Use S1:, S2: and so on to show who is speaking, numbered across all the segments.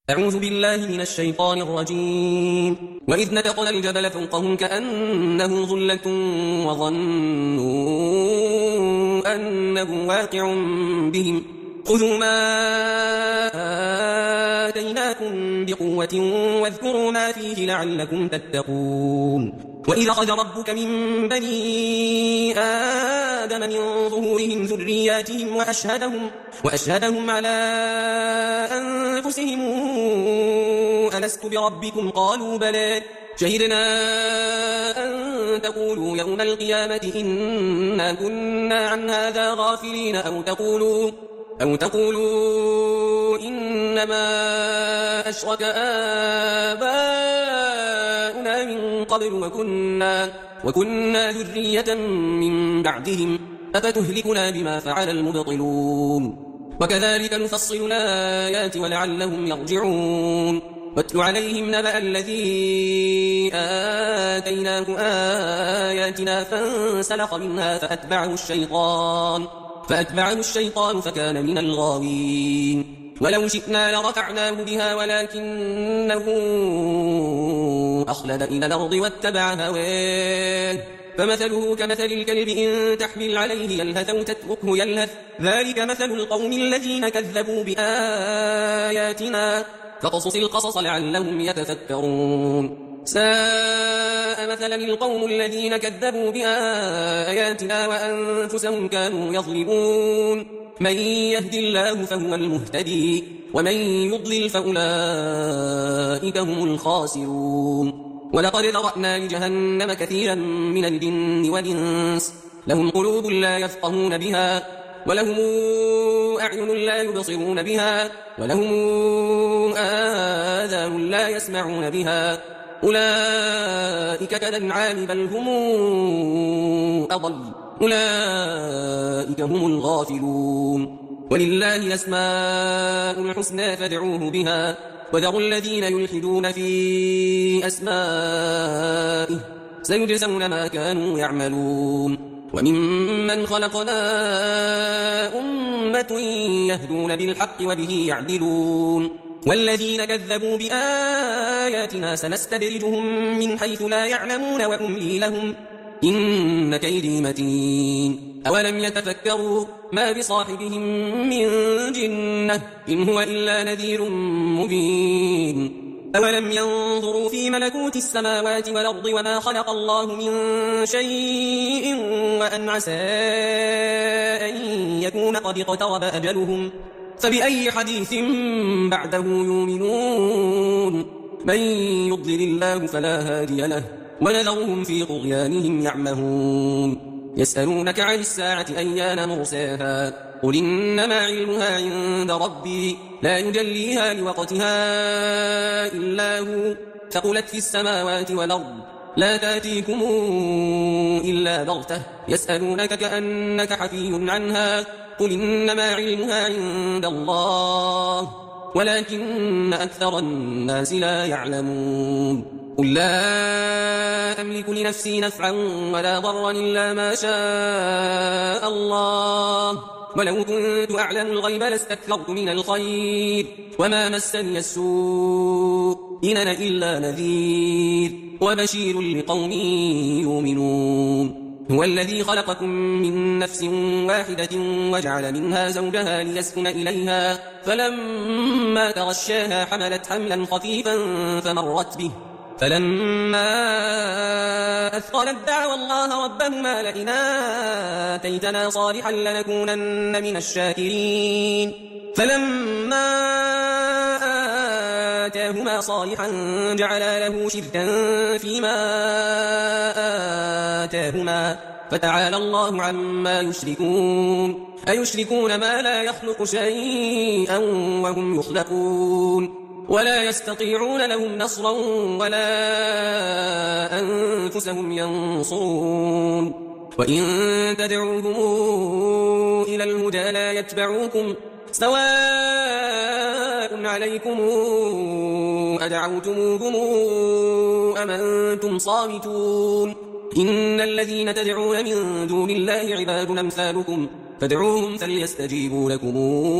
S1: أعوذ بالله من الشيطان الرجيم. وإذ نتقنا الجبل فوقهم كأنه ظلة وظنوا أنه واقع بهم خذوا ما آتيناكم بقوة واذكروا ما فيه لعلكم تتقون. وإذ أخذ ربك من بني آدم من ظهورهم ذرياتهم وأشهدهم على أنفسهم ألست بربكم قالوا بلى شهدنا أن تقولوا يوم القيامة إنا كنا عن هذا غافلين أو تقولوا إنما أشرك آباؤنا من قبل وكنا ذرية من بعدهم أفتهلكنا بما فعل المبطلون. وكذلك نفصل الآيات ولعلهم يرجعون. واتل عليهم نبأ الذي آتيناه آياتنا فانسلخ منها فأتبعه الشيطان فكان من الغاوين. ولو شئنا لرفعناه بها ولكنه أخلد إلى الأرض واتبع هواه فمثله كمثل الكلب إن تحمل عليه يلهث أو تتركه يلهث ذلك مثل القوم الذين كذبوا بآياتنا فقصص القصص لعلهم يتفكرون. ساء مثلا القوم الذين كذبوا بآياتنا وأنفسهم كانوا يظلمون. من يهد الله فهو المهتدي ومن يضلل فأولئك هم الخاسرون. ولقد ذرأنا لجهنم كثيرا من الجن والإنس لهم قلوب لا يفقهون بها ولهم أعين لا يبصرون بها ولهم آذان لا يسمعون بها أولئك كالأنعام بل هم أضل أولئك هم الغافلون. ولله الأسماء الحسنى فادعوه بها وذروا الذين يلحدون في أسمائه سيجزون ما كانوا يعملون. وممن خلقنا أمة يهدون بالحق وبه يعدلون. والذين كذبوا بآياتنا سنستدرجهم من حيث لا يعلمون وأملي لهم إن كيدي متين. أولم يتفكروا ما بصاحبهم من جنة إن هو إلا نذير مبين. أولم ينظروا في ملكوت السماوات والأرض وما خلق الله من شيء وأن عسى أن يكون قد اقترب أجلهم فبأي حديث بعده يؤمنون. من يضلل الله فلا هادي له ونذرهم في طغيانهم يعمهون. يسألونك عن الساعة أيان مرساها قل إنما علمها عند ربي لا يجليها لوقتها إلا هو ثقلت في السماوات والأرض لا تأتيكم إلا بغتة يسألونك كأنك حفي عنها قل إنما علمها عند الله ولكن أكثر الناس لا يعلمون. قل لا أملك لنفسي نفعا ولا ضرا إلا ما شاء الله ولو كنت أعلم الغيب لاستكثرت من الخير وما مسني السوء إن أنا إلا نذير وبشير لقوم يؤمنون. هو الذي خلقكم من نفس واحدة وجعل منها زوجها ليسكن إليها فلما تغشاها حملت حملا خفيفا فمرت به فلما أثقلت دعوا الله ربهما لئن آتيتنا صالحا لنكونن من الشاكرين فلما آتاهما صالحا جعلا له شركا فيما آتاهما فتعالى الله عما يشركون. أيشركون ما لا يخلق شيئا وهم يخلقون ولا يستطيعون لهم نصرا ولا أنفسهم ينصرون. وإن تدعوهم إلى الهدى لا يتبعوكم سواء عليكم أدعوتموهم أم أنتم صامتون. إن الذين تدعون من دون الله عباد أمثالكم فادعوهم فليستجيبوا لكم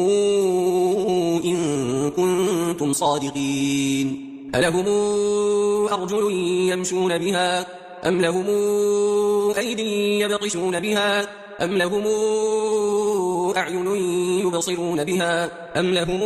S1: إن كنتم صادقين ألهم أرجل يمشون بها أم لهم أيدي يبطشون بها أم لهم أعين يبصرون بها أم لهم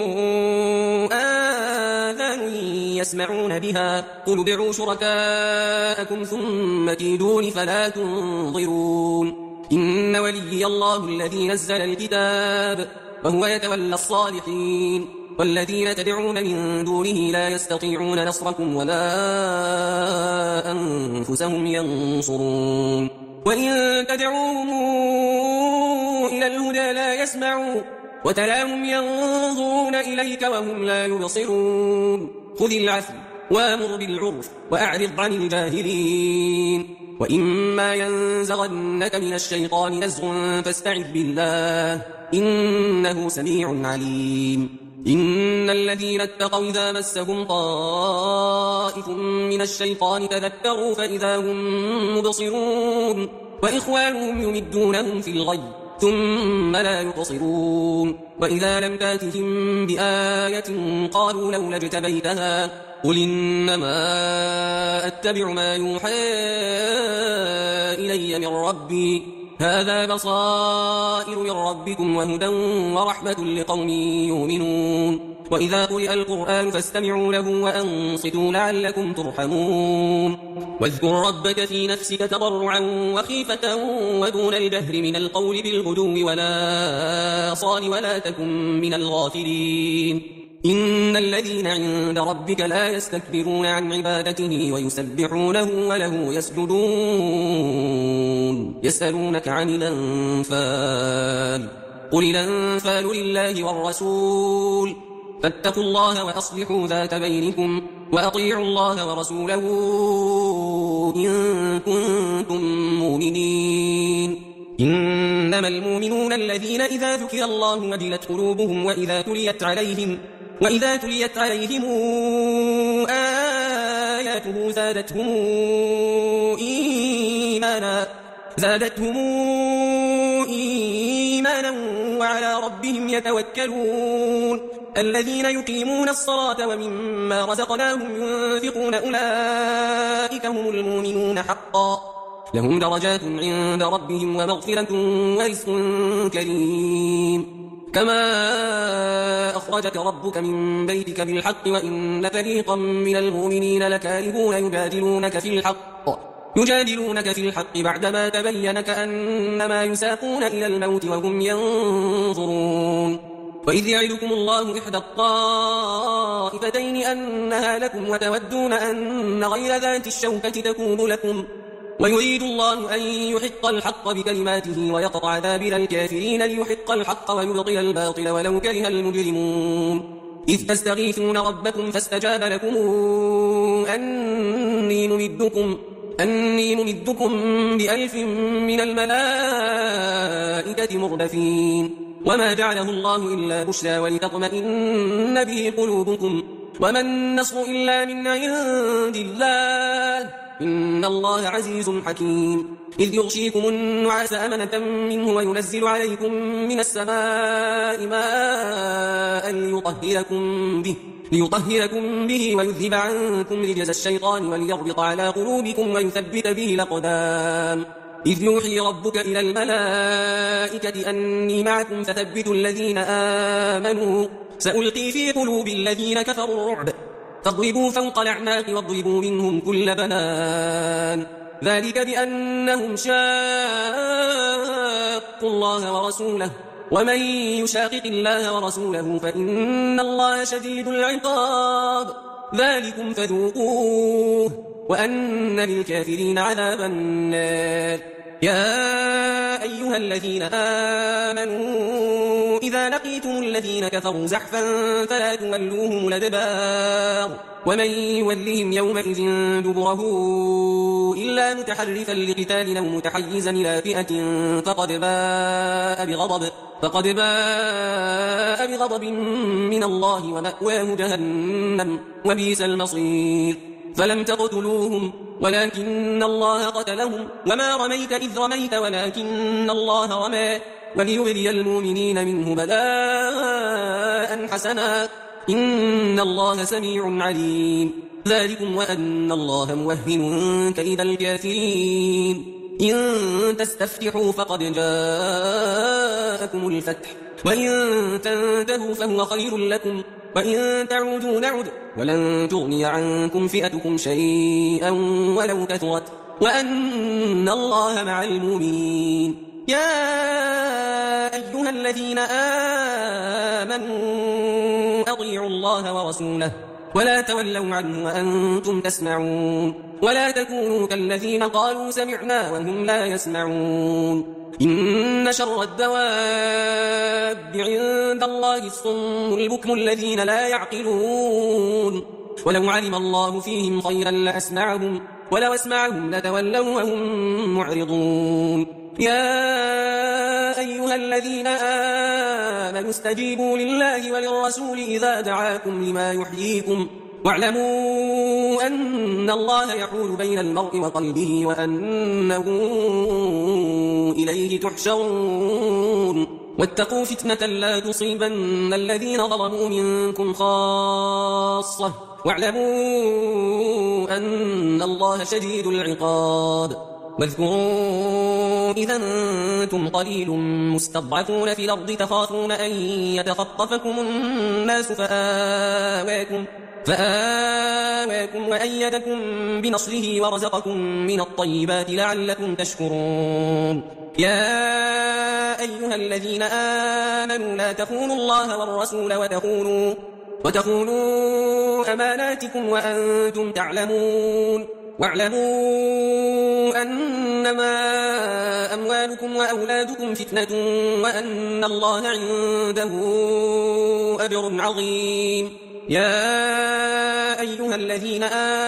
S1: آذان يسمعون بها قل ادعوا شركاءكم ثم كيدون فلا تنظرون إن وليي الله الذي نزل الكتاب وهو يتولى الصالحين والذين تدعون من دونه لا يستطيعون نصركم ولا أنفسهم ينصرون وإن تدعوهم إلى الهدى لا يسمعوا وتراهم ينظرون إليك وهم لا يبصرون خذ العفو وامر بالعرف وأعرض عن الجاهلين وإما ينزغنك من الشيطان نزغ فاستعذ بالله إنه سميع عليم إن الذين اتقوا إذا مسهم طائف من الشيطان تذكروا فإذا هم مبصرون وإخوانهم يمدونهم في الغي ثم لا يقصرون وإذا لم تاتهم بآية قالوا لولا اجتبيتها قل إنما أتبع ما يوحى إلي من ربي هذا بصائر من ربكم وهدى ورحمة لقوم يؤمنون وإذا قرئ القرآن فاستمعوا له وأنصتوا لعلكم ترحمون واذكر ربك في نفسك تضرعا وخيفة ودون الجهر من القول بالغدو ولا صال ولا تكن من الغافلين إن الذين عند ربك لا يستكبرون عن عبادته ويسبحونه وله يسجدون يسألونك عن الأنفال قل الأنفال لله والرسول فاتقوا الله وأصلحوا ذات بينكم وأطيعوا الله ورسوله إن كنتم مؤمنين إنما المؤمنون الذين إذا ذكر الله وجلت قلوبهم وإذا تليت عليهم آياته زادتهم إيمانا وعلى ربهم يتوكلون الذين يقيمون الصلاة ومما رزقناهم ينفقون أولئك هم المؤمنون حقا لهم درجات عند ربهم ومغفرة ورزق كريم كما أخرجك ربك من بيتك بالحق وإن فريقا من المؤمنين لكارهون يجادلونك في الحق بعدما تبين كأنما يساقون إلى الموت وهم ينظرون وإذ يعدكم الله إحدى الطائفتين أنها لكم وتودون أن غير ذات الشوكة تكون لكم ويريد الله أن يحق الحق بكلماته ويقطع دابر الكافرين ليحق الحق ويبطل الباطل ولو كره المجرمون إذ تستغيثون ربكم فاستجاب لكم أني ممدكم ب1000 من الملائكة مردفين وما جعله الله إلا بشرى ولتطمئن به قلوبكم وما النصر إلا من عند الله إن الله عزيز حكيم إذ يغشيكم النعاس أمنة منه وينزل عليكم من السماء ماء ليطهركم به ويذهب عنكم رجز الشيطان وليربط على قلوبكم ويثبت به الأقدام إذ يوحي ربك إلى الملائكة أني معكم فثبتوا الذين آمنوا سألقي في قلوب الذين كفروا الرعب فاضربوا فوق الأعناق واضربوا منهم كل بنان ذلك بأنهم شاقوا الله ورسوله ومن يشاقق الله ورسوله فإن الله شديد العقاب ذلكم فذوقوه وأن للكافرين عذاب النار يا أيها الذين آمنوا إذا لقيتم الذين كفروا زحفا فلا تولوهم الأدبار ومن يولهم يومئذ دبره إلا متحرفا لقتال أو متحيزا إلى فئة فقد باء بغضب من الله ومأواه جهنم وبئس المصير فلم تقتلوهم ولكن الله قتلهم وما رميت إذ رميت ولكن الله رمى وليبلي المؤمنين منه بلاء حسنا إن الله سميع عليم ذلكم وأن الله موهن كيد الكافرين إن تستفتحوا فقد جاءكم الفتح وإن تنتهوا فهو خير لكم وإن تعودوا نعد ولن تغني عنكم فئتكم شيئا ولو كثرت وأن الله مع المؤمنين يا أيها الذين آمنوا أطيعوا الله ورسوله ولا تولوا عنه وأنتم تسمعون ولا تكونوا كالذين قالوا سمعنا وهم لا يسمعون إن شر الدواب عند الله الصم البكم الذين لا يعقلون ولو علم الله فيهم خيرا لأسمعهم ولو أسمعهم لتولوا وهم معرضون يا أيها الذين آمنوا استجيبوا لله وللرسول إذا دعاكم لما يحييكم واعلموا أن الله يحول بين المرء وقلبه وأنه إليه تحشرون واتقوا فتنة لا تصيبن الذين ظلموا منكم خاصة واعلموا أن الله شديد العقاب واذكروا إذا أنتم قليل مستضعفون في الأرض تخافون أن يتخطفكم الناس فآواكم وأيدكم بنصره ورزقكم من الطيبات لعلكم تشكرون يا أيها الذين آمنوا لا تخونوا الله والرسول وتخونوا أماناتكم وأنتم تعلمون واعلموا أنما أموالكم وأولادكم فتنة وأن الله عنده أجر عظيم يا أيها الذين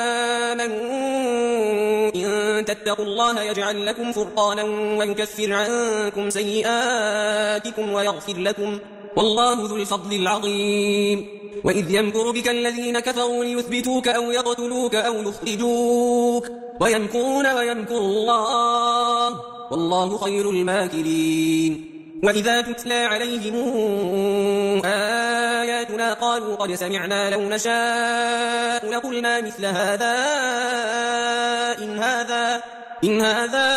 S1: آمنوا إن تتقوا الله يجعل لكم فرقانا ويكفر عنكم سيئاتكم ويغفر لكم والله ذو الفضل العظيم وإذ يمكر بك الذين كفروا ليثبتوك أو يقتلوك أو يخرجوك ويمكرون ويمكر الله والله خير الماكرين وإذا تتلى عليهم آياتنا قالوا قد سمعنا لو نشاء لقلنا مثل هذا إن هذا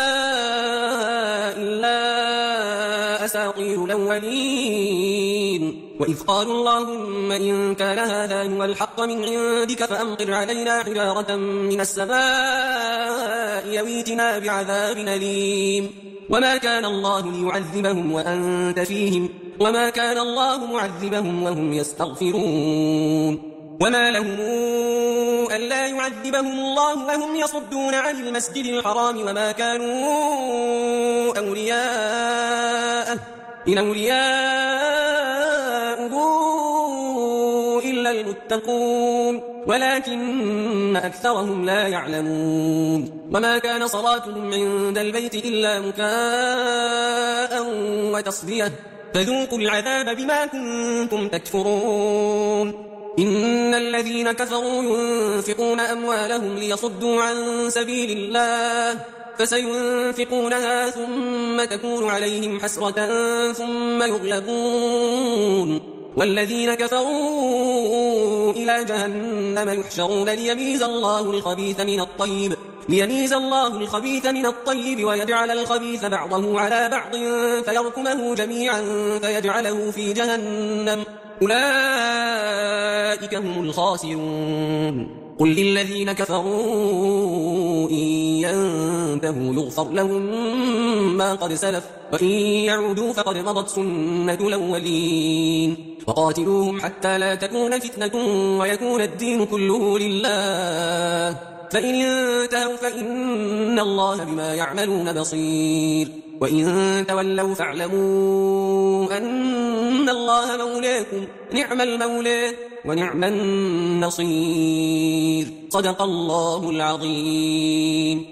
S1: إلا أساطير الأولين وإذ قالوا اللهم إن كان هذا هو الحق من عندك فأمطر علينا حجارة من السماء يويتنا بعذاب أليم وما كان الله ليعذبهم وأنت فيهم وما كان الله معذبهم وهم يستغفرون وما لهم ألا يعذبهم الله وهم يصدون عن المسجد الحرام وما كانوا أولياءه إن أولياءه إلا المتقون ولكن أكثرهم لا يعلمون وما كان صلاتهم عند البيت إلا مكاء وتصدية فذوقوا العذاب بما كنتم تكفرون إن الذين كفروا ينفقون أموالهم ليصدوا عن سبيل الله فسينفقونها ثم تكون عليهم حسرة ثم يغلبون والذين كفروا إلى جهنم يحشرون ليميز الله الخبيث من الطيب ويجعل الخبيث بعضه على بعض فيركمه جميعا فيجعله في جهنم أولئك هم الخاسرون قل للذين كفروا إن ينتهوا يغفر لهم ما قد سلف وإن يعودوا فقد مضت سنة الأولين وقاتلوهم حتى لا تكون فتنة ويكون الدين كله لله فإن انتهوا فإن الله بما يعملون بصير وإن تولوا فاعلموا أن الله مولاكم نعم المولى ونعم النصير صدق الله العظيم.